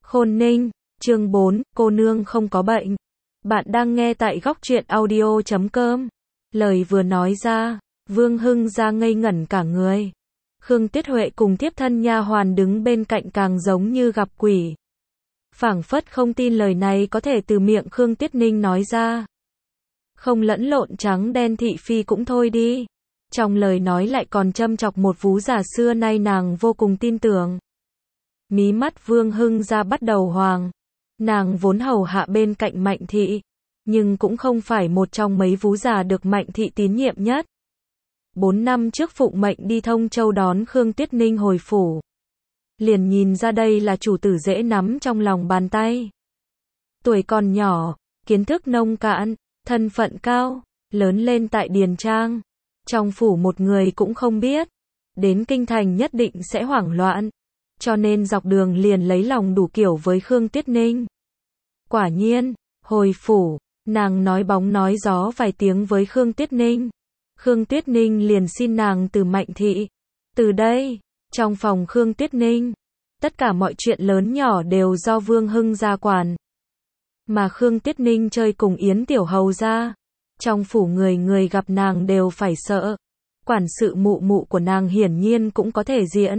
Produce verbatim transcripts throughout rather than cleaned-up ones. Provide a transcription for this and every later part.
Khôn Ninh, chương bốn, cô nương không có bệnh. Bạn đang nghe tại góc truyện audio chấm com. Lời vừa nói ra, Vương Hưng ra ngây ngẩn cả người. Khương Tuyết Huệ cùng tiếp thân nha hoàn đứng bên cạnh càng giống như gặp quỷ. Phảng phất không tin lời này có thể từ miệng Khương Tuyết Ninh nói ra. Không lẫn lộn trắng đen thị phi cũng thôi đi. Trong lời nói lại còn châm chọc một vú già xưa nay nàng vô cùng tin tưởng. Mí mắt Vương Hưng ra bắt đầu hoàng. Nàng vốn hầu hạ bên cạnh Mạnh thị, nhưng cũng không phải một trong mấy vú già được Mạnh thị tín nhiệm nhất. Bốn năm trước phụng mệnh đi Thông Châu đón Khương Tuyết Ninh hồi phủ. Liền nhìn ra đây là chủ tử dễ nắm trong lòng bàn tay. Tuổi còn nhỏ, kiến thức nông cạn, thân phận cao, lớn lên tại Điền Trang. Trong phủ một người cũng không biết. Đến kinh thành nhất định sẽ hoảng loạn. Cho nên dọc đường liền lấy lòng đủ kiểu với Khương Tuyết Ninh. Quả nhiên, hồi phủ, nàng nói bóng nói gió vài tiếng với Khương Tuyết Ninh. Khương Tuyết Ninh liền xin nàng từ Mạnh thị. Từ đây, trong phòng Khương Tuyết Ninh, tất cả mọi chuyện lớn nhỏ đều do Vương Hưng gia quản. Mà Khương Tuyết Ninh chơi cùng Yến Tiểu Hầu gia. Trong phủ người người gặp nàng đều phải sợ. Quản sự mụ mụ của nàng hiển nhiên cũng có thể diện.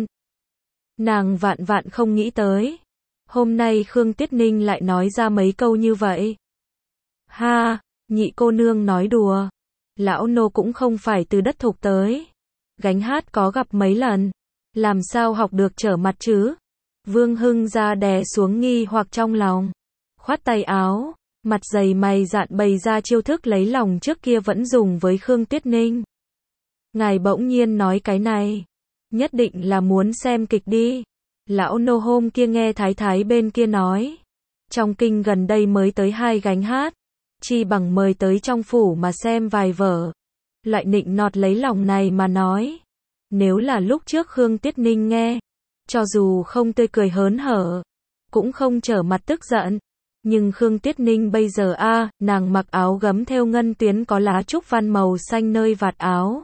Nàng vạn vạn không nghĩ tới. Hôm nay Khương Tuyết Ninh lại nói ra mấy câu như vậy. Ha, nhị cô nương nói đùa. Lão nô cũng không phải từ đất thục tới. Gánh hát có gặp mấy lần. Làm sao học được trở mặt chứ? Vương Hưng ra đè xuống nghi hoặc trong lòng. Khoát tay áo, mặt dày mày dạn bày ra chiêu thức lấy lòng trước kia vẫn dùng với Khương Tuyết Ninh. Ngài bỗng nhiên nói cái này. Nhất định là muốn xem kịch đi. Lão nô hôm kia nghe thái thái bên kia nói. Trong kinh gần đây mới tới hai gánh hát. Chi bằng mời tới trong phủ mà xem vài vở. Loại nịnh nọt lấy lòng này mà nói. Nếu là lúc trước Khương Tuyết Ninh nghe. Cho dù không tươi cười hớn hở. Cũng không trở mặt tức giận. Nhưng Khương Tuyết Ninh bây giờ a à, nàng mặc áo gấm thêu ngân tuyến có lá trúc văn màu xanh nơi vạt áo.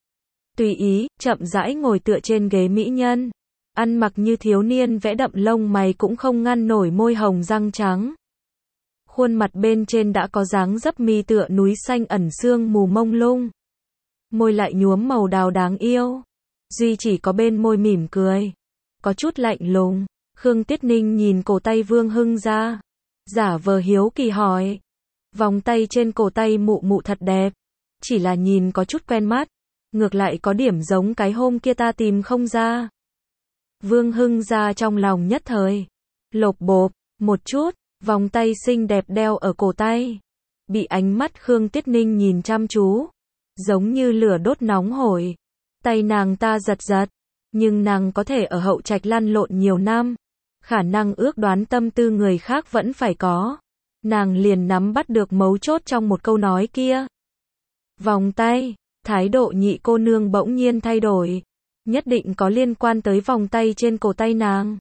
Tùy ý, chậm rãi ngồi tựa trên ghế mỹ nhân. Ăn mặc như thiếu niên vẽ đậm lông mày cũng không ngăn nổi môi hồng răng trắng. Khuôn mặt bên trên đã có dáng dấp mi tựa núi xanh ẩn sương mù mông lung. Môi lại nhuốm màu đào đáng yêu. Duy chỉ có bên môi mỉm cười. Có chút lạnh lùng. Khương Tuyết Ninh nhìn cổ tay Vương Hưng ra. Giả vờ hiếu kỳ hỏi. Vòng tay trên cổ tay mụ mụ thật đẹp. Chỉ là nhìn có chút quen mắt. Ngược lại có điểm giống cái hôm kia ta tìm không ra. Vương Hưng ra trong lòng nhất thời. Lộp bộp, một chút, vòng tay xinh đẹp đeo ở cổ tay. Bị ánh mắt Khương Tuyết Ninh nhìn chăm chú. Giống như lửa đốt nóng hổi. Tay nàng ta giật giật. Nhưng nàng có thể ở hậu trạch lăn lộn nhiều năm. Khả năng ước đoán tâm tư người khác vẫn phải có. Nàng liền nắm bắt được mấu chốt trong một câu nói kia. Vòng tay. Thái độ nhị cô nương bỗng nhiên thay đổi. Nhất định có liên quan tới vòng tay trên cổ tay nàng.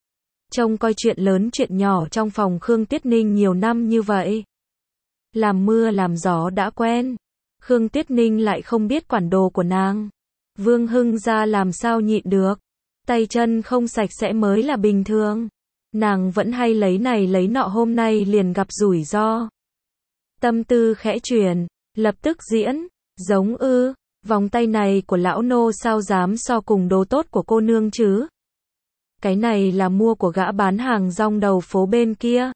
Trông coi chuyện lớn chuyện nhỏ trong phòng Khương Tuyết Ninh nhiều năm như vậy. Làm mưa làm gió đã quen. Khương Tuyết Ninh lại không biết quản đồ của nàng. Vương Hưng ra làm sao nhịn được. Tay chân không sạch sẽ mới là bình thường. Nàng vẫn hay lấy này lấy nọ hôm nay liền gặp rủi ro. Tâm tư khẽ chuyển. Lập tức diễn. Giống ư, vòng tay này của lão nô sao dám so cùng đồ tốt của cô nương chứ? Cái này là mua của gã bán hàng rong đầu phố bên kia.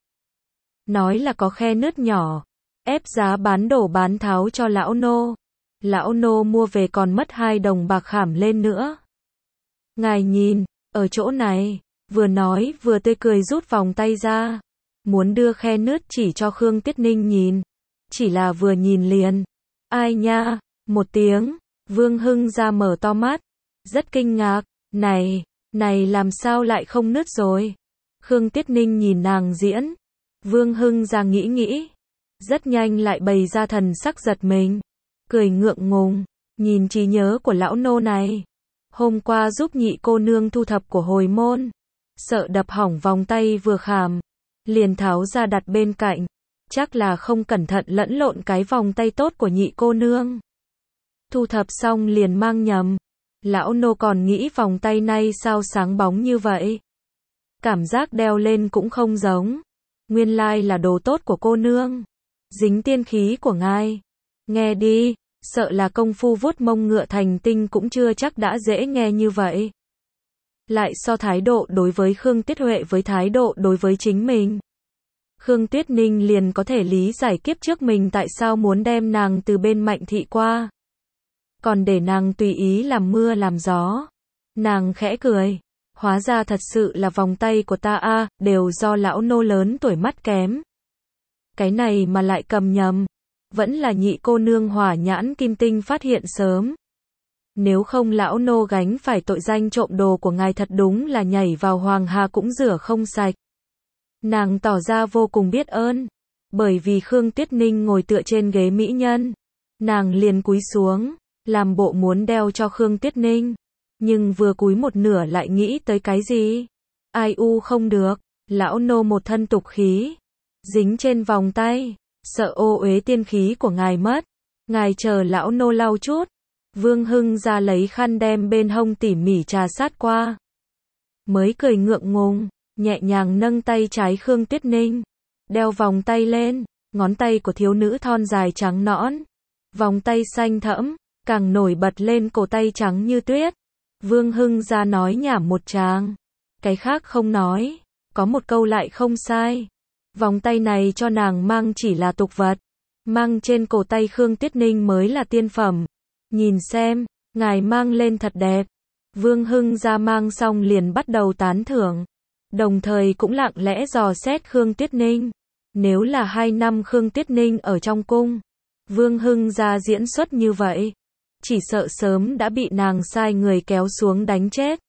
Nói là có khe nứt nhỏ, ép giá bán đổ bán tháo cho lão nô. Lão nô mua về còn mất hai đồng bạc khảm lên nữa. Ngài nhìn, ở chỗ này, vừa nói vừa tươi cười rút vòng tay ra. Muốn đưa khe nứt chỉ cho Khương Tuyết Ninh nhìn. Chỉ là vừa nhìn liền. Ai nha, một tiếng, Vương Hưng ra mở to mắt, rất kinh ngạc, này, này làm sao lại không nứt rồi. Khương Tuyết Ninh nhìn nàng diễn, Vương Hưng ra nghĩ nghĩ, rất nhanh lại bày ra thần sắc giật mình, cười ngượng ngùng, nhìn trí nhớ của lão nô này. Hôm qua giúp nhị cô nương thu thập của hồi môn, sợ đập hỏng vòng tay vừa khảm, liền tháo ra đặt bên cạnh. Chắc là không cẩn thận lẫn lộn cái vòng tay tốt của nhị cô nương. Thu thập xong liền mang nhầm. Lão nô còn nghĩ vòng tay này sao sáng bóng như vậy. Cảm giác đeo lên cũng không giống. Nguyên lai là đồ tốt của cô nương. Dính tiên khí của ngài. Nghe đi, sợ là công phu vuốt mông ngựa thành tinh cũng chưa chắc đã dễ nghe như vậy. Lại so thái độ đối với Khương Tuyết Huệ với thái độ đối với chính mình. Khương Tuyết Ninh liền có thể lý giải kiếp trước mình tại sao muốn đem nàng từ bên Mạnh thị qua. Còn để nàng tùy ý làm mưa làm gió. Nàng khẽ cười. Hóa ra thật sự là vòng tay của ta a, à, đều do lão nô lớn tuổi mắt kém. Cái này mà lại cầm nhầm. Vẫn là nhị cô nương hỏa nhãn kim tinh phát hiện sớm. Nếu không lão nô gánh phải tội danh trộm đồ của ngài thật đúng là nhảy vào hoàng hà cũng rửa không sạch. Nàng tỏ ra vô cùng biết ơn. Bởi vì Khương Tuyết Ninh ngồi tựa trên ghế mỹ nhân. Nàng liền cúi xuống, làm bộ muốn đeo cho Khương Tuyết Ninh. Nhưng vừa cúi một nửa lại nghĩ tới cái gì? Ai u không được, lão nô một thân tục khí. Dính trên vòng tay, sợ ô uế tiên khí của ngài mất. Ngài chờ lão nô lau chút. Vương Hưng ra lấy khăn đem bên hông tỉ mỉ trà sát qua. Mới cười ngượng ngùng, nhẹ nhàng nâng tay trái Khương Tuyết Ninh. Đeo vòng tay lên, ngón tay của thiếu nữ thon dài trắng nõn. Vòng tay xanh thẫm, càng nổi bật lên cổ tay trắng như tuyết. Vương Hưng ra nói nhảm một tràng. Cái khác không nói, có một câu lại không sai. Vòng tay này cho nàng mang chỉ là tục vật. Mang trên cổ tay Khương Tuyết Ninh mới là tiên phẩm. Nhìn xem, ngài mang lên thật đẹp. Vương Hưng ra mang xong liền bắt đầu tán thưởng. Đồng thời cũng lặng lẽ dò xét Khương Tuyết Ninh. Nếu là hai năm Khương Tuyết Ninh ở trong cung, Vương Hưng ra diễn xuất như vậy, chỉ sợ sớm đã bị nàng sai người kéo xuống đánh chết.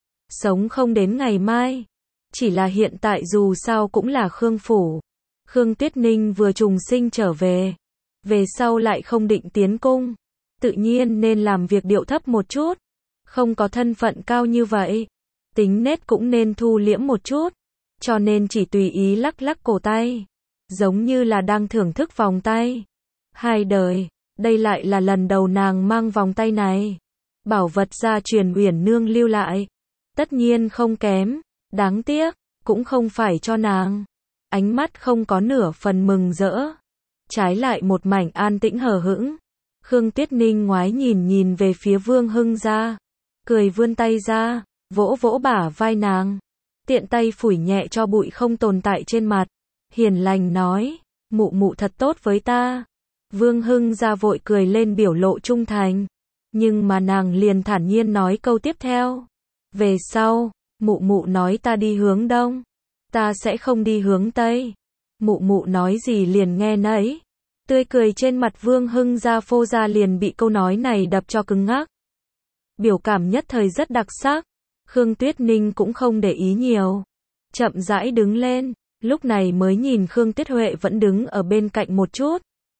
Sống không đến ngày mai. Chỉ là hiện tại dù sao cũng là Khương phủ. Khương Tuyết Ninh vừa trùng sinh trở về. Về sau lại không định tiến cung. Tự nhiên nên làm việc điệu thấp một chút. Không có thân phận cao như vậy. Tính nết cũng nên thu liễm một chút. Cho nên chỉ tùy ý lắc lắc cổ tay. Giống như là đang thưởng thức vòng tay. Hai đời, đây lại là lần đầu nàng mang vòng tay này. Bảo vật gia truyền Uyển Nương lưu lại. Tất nhiên không kém. Đáng tiếc, cũng không phải cho nàng. Ánh mắt không có nửa phần mừng rỡ. Trái lại một mảnh an tĩnh hờ hững. Khương Tuyết Ninh ngoái nhìn nhìn về phía Vương Hưng ra. Cười vươn tay ra, vỗ vỗ bả vai nàng. Tiện tay phủi nhẹ cho bụi không tồn tại trên mặt. Hiền lành nói, mụ mụ thật tốt với ta. Vương Hưng ra vội cười lên biểu lộ trung thành. Nhưng mà nàng liền thản nhiên nói câu tiếp theo. Về sau, mụ mụ nói ta đi hướng đông. Ta sẽ không đi hướng tây. Mụ mụ nói gì liền nghe nấy. Tươi cười trên mặt Vương Hưng ra phô ra liền bị câu nói này đập cho cứng ngắc. Biểu cảm nhất thời rất đặc sắc. Khương Tuyết Ninh cũng không để ý nhiều. Chậm rãi đứng lên. Lúc này mới nhìn Khương Tuyết Huệ vẫn đứng ở bên cạnh một chút.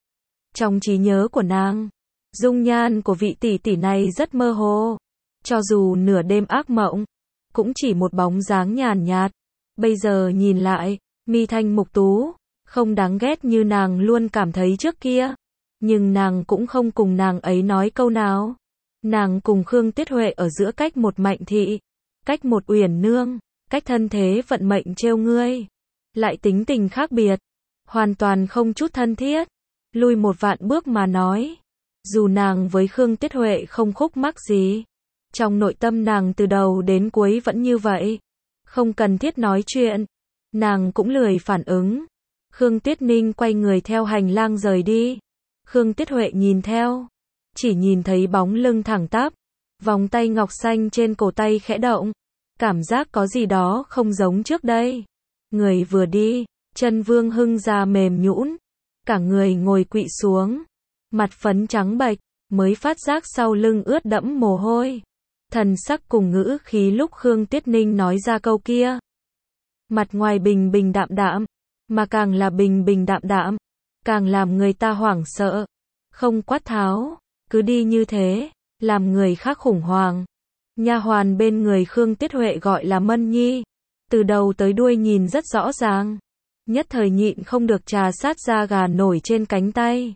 Trong trí nhớ của nàng, dung nhan của vị tỷ tỷ này rất mơ hồ. Cho dù nửa đêm ác mộng, cũng chỉ một bóng dáng nhàn nhạt. Bây giờ nhìn lại, mi thanh mục tú, không đáng ghét như nàng luôn cảm thấy trước kia. Nhưng nàng cũng không cùng nàng ấy nói câu nào. Nàng cùng Khương Tuyết Huệ ở giữa cách một Mạnh thị, cách một Uyển Nương, cách thân thế vận mệnh trêu ngươi. Lại tính tình khác biệt, hoàn toàn không chút thân thiết. Lui một vạn bước mà nói, dù nàng với Khương Tuyết Huệ không khúc mắc gì, trong nội tâm nàng từ đầu đến cuối vẫn như vậy. Không cần thiết nói chuyện, nàng cũng lười phản ứng. Khương Tuyết Ninh quay người theo hành lang rời đi. Khương Tuyết Huệ nhìn theo, chỉ nhìn thấy bóng lưng thẳng tắp, vòng tay ngọc xanh trên cổ tay khẽ động. Cảm giác có gì đó không giống trước đây. Người vừa đi, chân Vương Hưng ra mềm nhũn, cả người ngồi quỵ xuống, mặt phấn trắng bệch, mới phát giác sau lưng ướt đẫm mồ hôi. Thần sắc cùng ngữ khí lúc Khương Tuyết Ninh nói ra câu kia. Mặt ngoài bình bình đạm đạm, mà càng là bình bình đạm đạm, càng làm người ta hoảng sợ. Không quát tháo, cứ đi như thế, làm người khác khủng hoảng. Nha hoàn bên người Khương Tuyết Huệ gọi là Mân Nhi, từ đầu tới đuôi nhìn rất rõ ràng. Nhất thời nhịn không được trà sát da gà nổi trên cánh tay.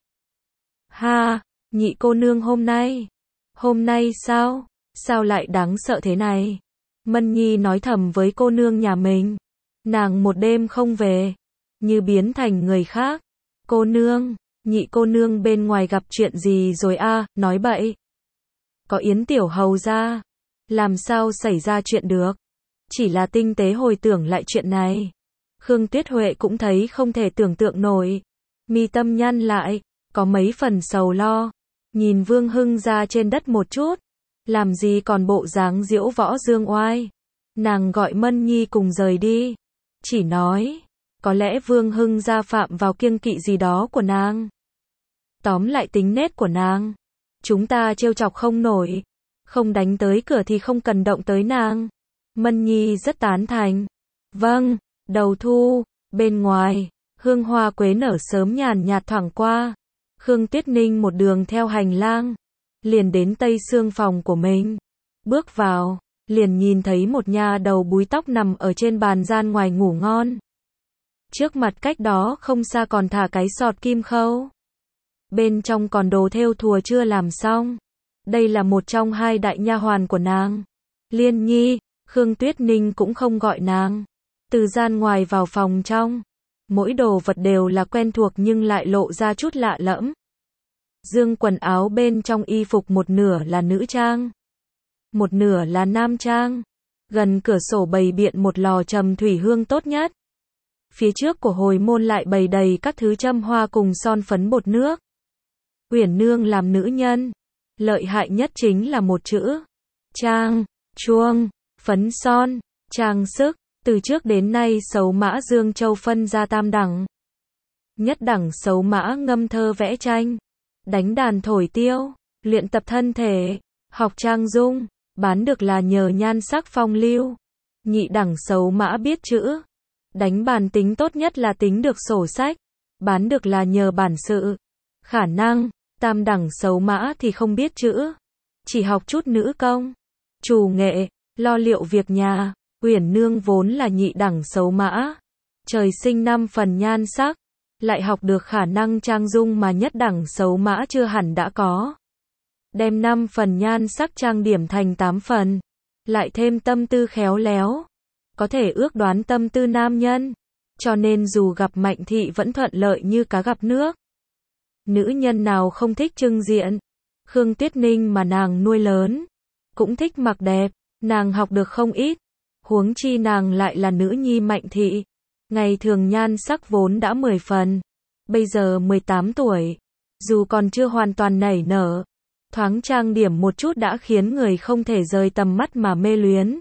Ha, nhị cô nương hôm nay. Hôm nay sao? Sao lại đáng sợ thế này? Mân Nhi nói thầm với cô nương nhà mình. Nàng một đêm không về, như biến thành người khác. Cô nương, nhị cô nương bên ngoài gặp chuyện gì rồi a? À, nói bậy. Có Yến tiểu hầu ra, làm sao xảy ra chuyện được? Chỉ là tinh tế hồi tưởng lại chuyện này, Khương Tuyết Huệ cũng thấy không thể tưởng tượng nổi. Mi tâm nhăn lại, có mấy phần sầu lo, nhìn Vương Hưng ra trên đất một chút, làm gì còn bộ dáng diễu võ dương oai. Nàng gọi Mân Nhi cùng rời đi, chỉ nói, có lẽ Vương Hưng gia phạm vào kiêng kỵ gì đó của nàng. Tóm lại tính nết của nàng, chúng ta trêu chọc không nổi, không đánh tới cửa thì không cần động tới nàng. Mân Nhi rất tán thành. Vâng, đầu thu, bên ngoài, hương hoa quế nở sớm nhàn nhạt thoảng qua. Khương Tuyết Ninh một đường theo hành lang, liền đến tây xương phòng của mình. Bước vào, liền nhìn thấy một nha đầu búi tóc nằm ở trên bàn gian ngoài ngủ ngon. Trước mặt cách đó không xa còn thả cái sọt kim khâu. Bên trong còn đồ thêu thùa chưa làm xong. Đây là một trong hai đại nha hoàn của nàng. Liên Nhi, Khương Tuyết Ninh cũng không gọi nàng. Từ gian ngoài vào phòng trong, mỗi đồ vật đều là quen thuộc nhưng lại lộ ra chút lạ lẫm. Dương quần áo bên trong y phục một nửa là nữ trang, một nửa là nam trang. Gần cửa sổ bày biện một lò trầm thủy hương tốt nhất. Phía trước của hồi môn lại bày đầy các thứ châm hoa cùng son phấn bột nước. Uyển Nương làm nữ nhân, lợi hại nhất chính là một chữ: trang, chuông, phấn son, trang sức. Từ trước đến nay Sấu Mã Dương Châu phân ra tam đẳng. Nhất đẳng Sấu Mã ngâm thơ vẽ tranh, đánh đàn thổi tiêu, luyện tập thân thể, học trang dung, bán được là nhờ nhan sắc phong lưu. Nhị đẳng Sấu Mã biết chữ, đánh bàn tính tốt nhất là tính được sổ sách, bán được là nhờ bản sự, khả năng. Tam đẳng Sấu Mã thì không biết chữ, chỉ học chút nữ công, trù nghệ, lo liệu việc nhà. Uyển Nương vốn là nhị đẳng Sấu Mã, trời sinh năm phần nhan sắc, lại học được khả năng trang dung mà nhất đẳng Sấu Mã chưa hẳn đã có. Đem năm phần nhan sắc trang điểm thành tám phần, lại thêm tâm tư khéo léo, có thể ước đoán tâm tư nam nhân, cho nên dù gặp Mạnh thị vẫn thuận lợi như cá gặp nước. Nữ nhân nào không thích trưng diện? Khương Tuyết Ninh mà nàng nuôi lớn, cũng thích mặc đẹp, nàng học được không ít. Huống chi nàng lại là nữ nhi Mạnh thị, ngày thường nhan sắc vốn đã mười phần, bây giờ mười tám tuổi, dù còn chưa hoàn toàn nảy nở, thoáng trang điểm một chút đã khiến người không thể rời tầm mắt mà mê luyến.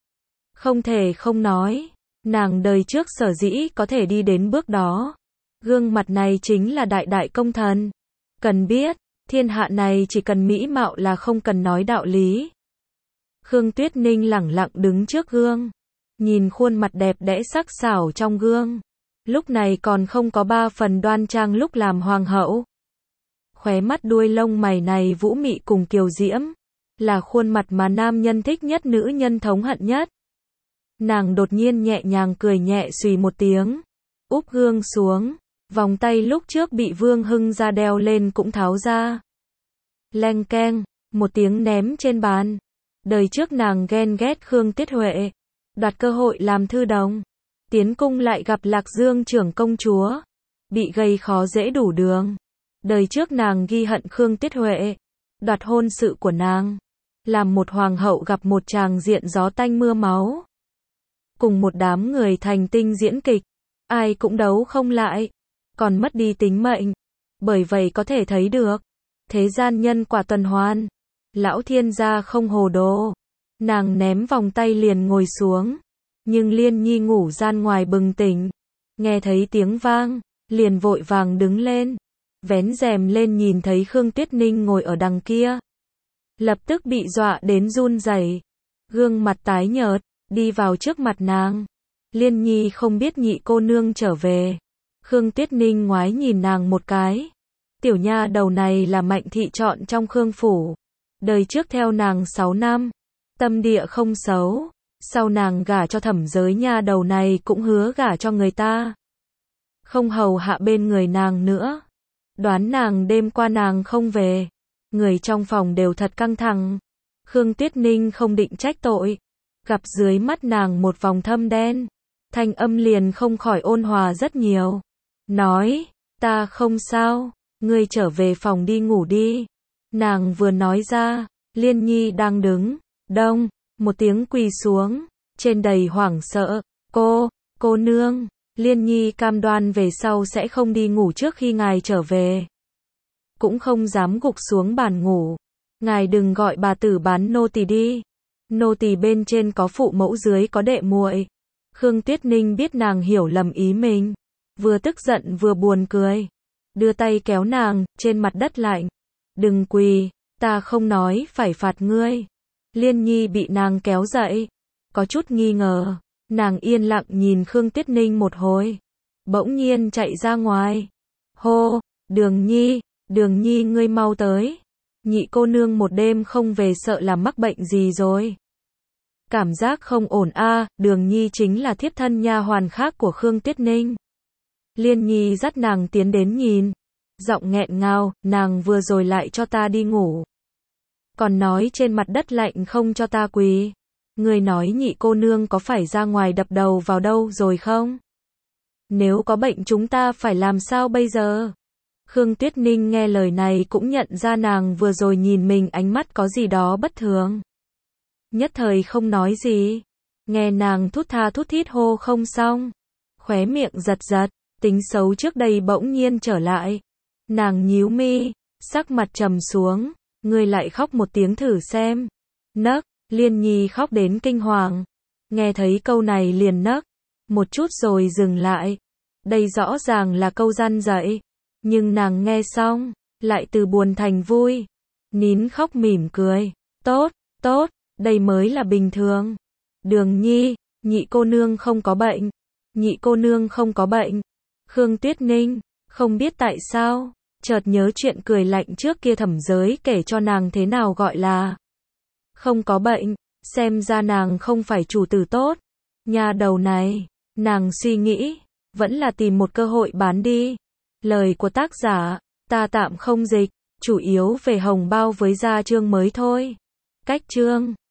Không thể không nói, nàng đời trước sở dĩ có thể đi đến bước đó, gương mặt này chính là đại đại công thần. Cần biết, thiên hạ này chỉ cần mỹ mạo là không cần nói đạo lý. Khương Tuyết Ninh lẳng lặng đứng trước gương, nhìn khuôn mặt đẹp đẽ sắc sảo trong gương, lúc này còn không có ba phần đoan trang lúc làm hoàng hậu. Khóe mắt đuôi lông mày này vũ mị cùng kiều diễm, là khuôn mặt mà nam nhân thích nhất, nữ nhân thống hận nhất. Nàng đột nhiên nhẹ nhàng cười nhẹ xùy một tiếng, úp gương xuống, vòng tay lúc trước bị Vương Hưng ra đeo lên cũng tháo ra. Leng keng, một tiếng ném trên bàn. Đời trước nàng ghen ghét Khương Tuyết Huệ, đoạt cơ hội làm thư đồng, tiến cung lại gặp Lạc Dương trưởng công chúa, bị gây khó dễ đủ đường. Đời trước nàng ghi hận Khương Tuyết Huệ, đoạt hôn sự của nàng, làm một hoàng hậu gặp một tràng diện gió tanh mưa máu. Cùng một đám người thành tinh diễn kịch, ai cũng đấu không lại, còn mất đi tính mệnh. Bởi vậy có thể thấy được, thế gian nhân quả tuần hoàn. Lão thiên gia không hồ đồ. Nàng ném vòng tay liền ngồi xuống. Nhưng Liên Nhi ngủ gian ngoài bừng tỉnh. Nghe thấy tiếng vang, liền vội vàng đứng lên. Vén rèm lên nhìn thấy Khương Tuyết Ninh ngồi ở đằng kia. Lập tức bị dọa đến run rẩy, gương mặt tái nhợt, đi vào trước mặt nàng. Liên Nhi không biết nhị cô nương trở về. Khương Tuyết Ninh ngoái nhìn nàng một cái. Tiểu nha đầu này là Mạnh thị chọn trong Khương phủ. Đời trước theo nàng sáu năm, tâm địa không xấu, sau nàng gả cho Thẩm Giới nha đầu này cũng hứa gả cho người ta. Không hầu hạ bên người nàng nữa. Đoán nàng đêm qua nàng không về. Người trong phòng đều thật căng thẳng. Khương Tuyết Ninh không định trách tội. gặp dưới mắt nàng một vòng thâm đen, thanh âm liền không khỏi ôn hòa rất nhiều. Nói, ta không sao, ngươi trở về phòng đi ngủ đi. Nàng vừa nói ra, Liên Nhi đang đứng, đông, một tiếng quỳ xuống, trên đầy hoảng sợ, cô, cô nương, Liên Nhi cam đoan về sau sẽ không đi ngủ trước khi ngài trở về. Cũng không dám gục xuống bàn ngủ. Ngài đừng gọi bà tử bán nô tỳ đi. Nô tỳ bên trên có phụ mẫu dưới có đệ muội. Khương Tuyết Ninh biết nàng hiểu lầm ý mình, vừa tức giận vừa buồn cười, đưa tay kéo nàng, trên mặt đất lạnh. Đừng quỳ, ta không nói phải phạt ngươi. Liên Nhi bị nàng kéo dậy, có chút nghi ngờ, nàng yên lặng nhìn Khương Tuyết Ninh một hồi, bỗng nhiên chạy ra ngoài. Hô, Đường Nhi, Đường Nhi ngươi mau tới. Nhị cô nương một đêm không về sợ là mắc bệnh gì rồi. Cảm giác không ổn a, à, Đường Nhi chính là thiếp thân nha hoàn khác của Khương Tuyết Ninh. Liên Nhi dắt nàng tiến đến nhìn, giọng nghẹn ngào, nàng vừa rồi lại cho ta đi ngủ. Còn nói trên mặt đất lạnh không cho ta quỳ. Người nói nhị cô nương có phải ra ngoài đập đầu vào đâu rồi không? Nếu có bệnh chúng ta phải làm sao bây giờ? Khương Tuyết Ninh nghe lời này cũng nhận ra nàng vừa rồi nhìn mình ánh mắt có gì đó bất thường. Nhất thời không nói gì. Nghe nàng thút tha thút thít hô không xong. Khóe miệng giật giật, tính xấu trước đây bỗng nhiên trở lại. Nàng nhíu mi, sắc mặt trầm xuống. Ngươi lại khóc một tiếng thử xem. Nấc, Liên Nhi khóc đến kinh hoàng. Nghe thấy câu này liền nấc. Một chút rồi dừng lại. Đây rõ ràng là câu răn dạy. Nhưng nàng nghe xong, lại từ buồn thành vui. Nín khóc mỉm cười. Tốt, tốt, đây mới là bình thường. Đường Nhi, nhị cô nương không có bệnh. Nhị cô nương không có bệnh. Khương Tuyết Ninh, không biết tại sao, chợt nhớ chuyện cười lạnh trước kia thẩm giới kể cho nàng thế nào gọi là không có bệnh, xem ra nàng không phải chủ tử tốt. Nhà đầu này, nàng suy nghĩ, vẫn là tìm một cơ hội bán đi. Lời của tác giả, ta tạm không dịch, chủ yếu về hồng bao với gia chương mới thôi. Cách chương